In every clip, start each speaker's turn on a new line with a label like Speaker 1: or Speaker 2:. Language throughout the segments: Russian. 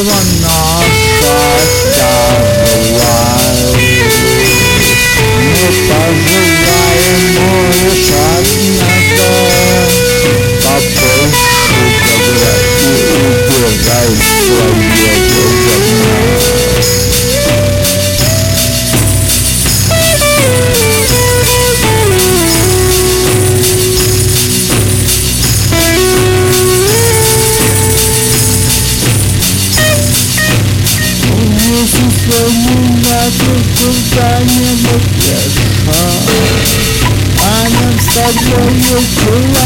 Speaker 1: дерево наша тяжелая. Мы пожелаем лишь одного: побольше добра и убирай свое говно. Куда-нибудь решать, а нам с тобою дела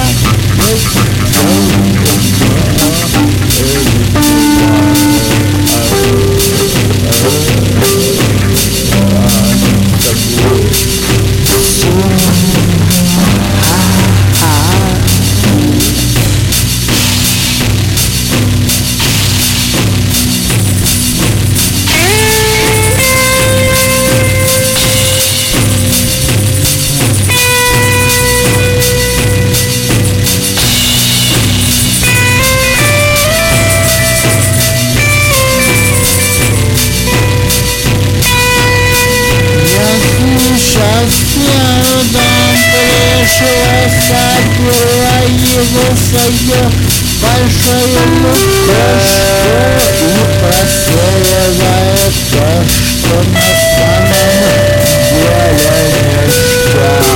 Speaker 1: сапила его свое большое лукошко и просеивает то, что на самом деле ништяк.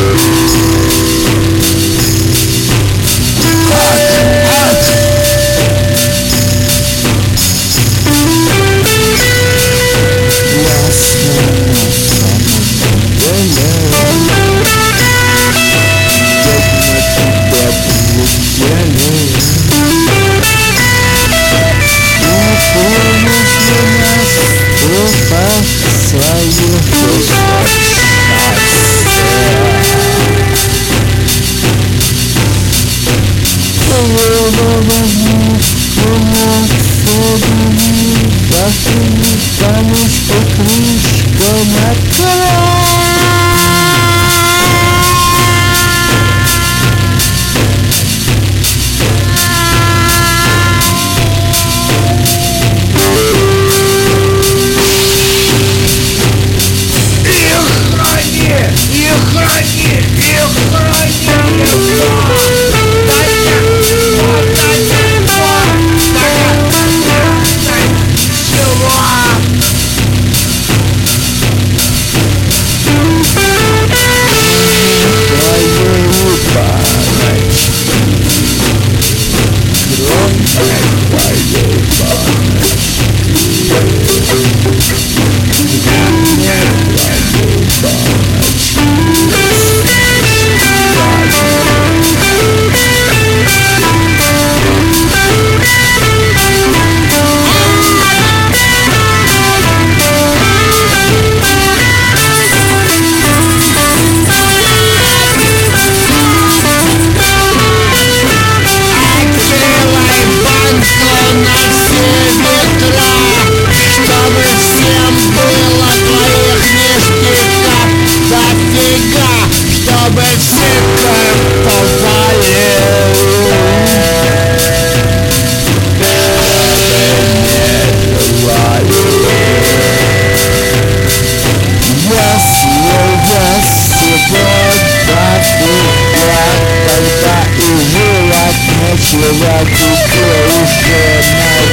Speaker 1: Чего тебе уже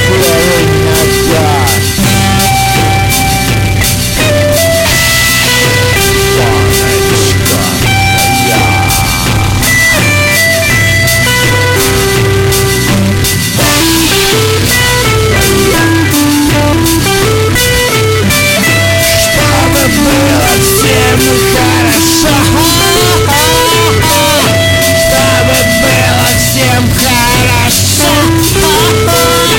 Speaker 1: наверняка. Паночка моя. Чтобы было всем хорошо, чтобы было всем хорошо.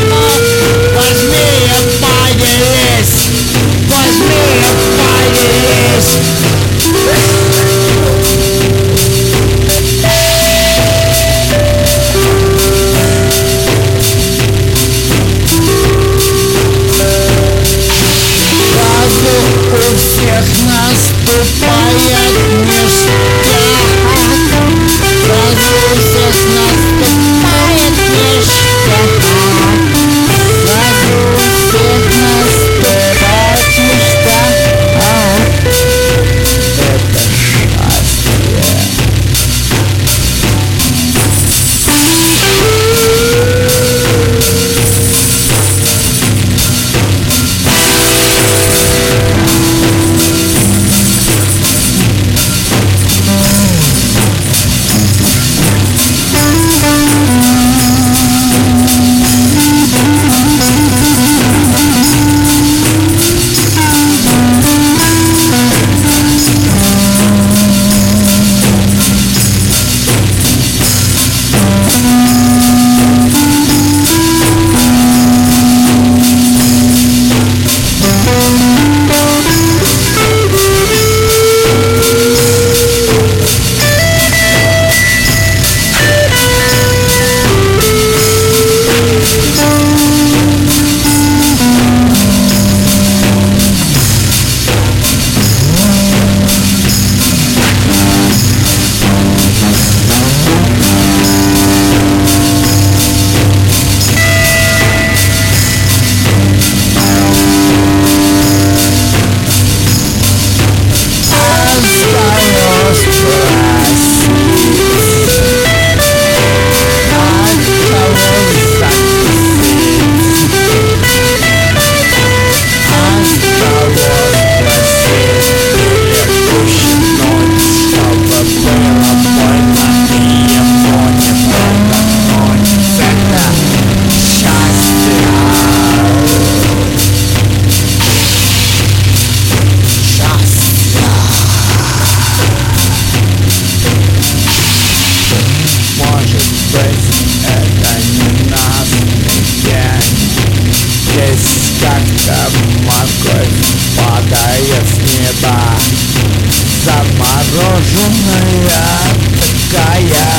Speaker 1: замороженная такая,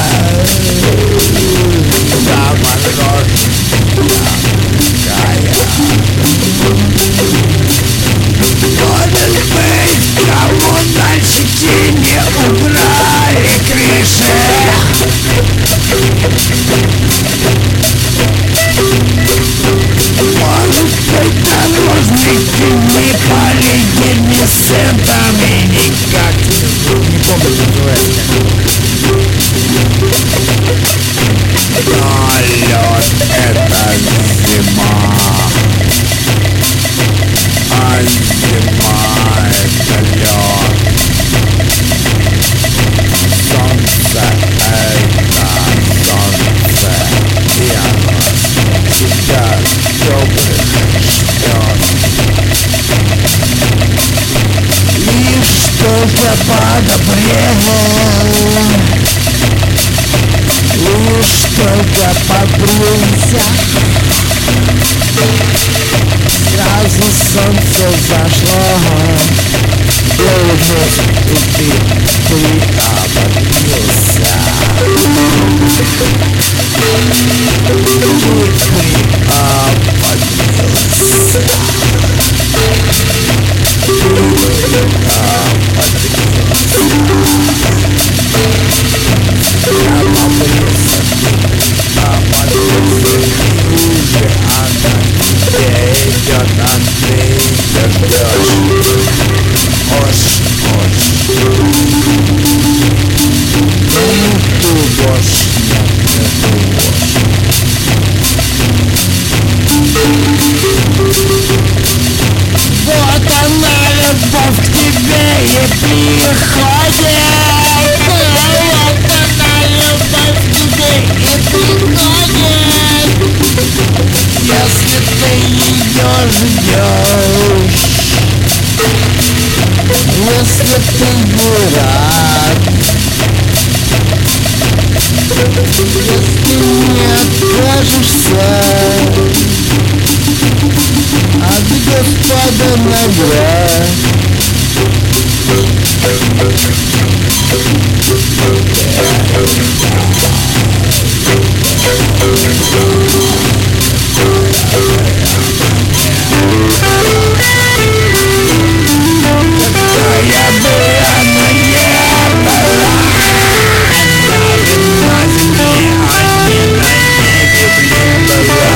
Speaker 1: замороженная такая. Может быть, коммунальщики не убрали крыши. Может быть, дорожники не полигенесцентами никак. Не помню, как называется. Но лед — это зима, а зима — это лед. Солнце — это солнце, и оно всегда добрых ждет. Лишь только подобрел, лишь только побрился, сразу солнце зашло. Должность и ты приободрился. Ты приободрился. Уже она тебе идет, а ты ее ждешь. Ош. Ну ты ложь, нет, это ложь. Вот она, любовь к тебе и приходит. Вот она, любовь к тебе и приходит. Если ты ее ждешь, если ты дурак, если не откажешься от Господа наград. Какая была, но не была. Она на земле, а не на небе, блин, была.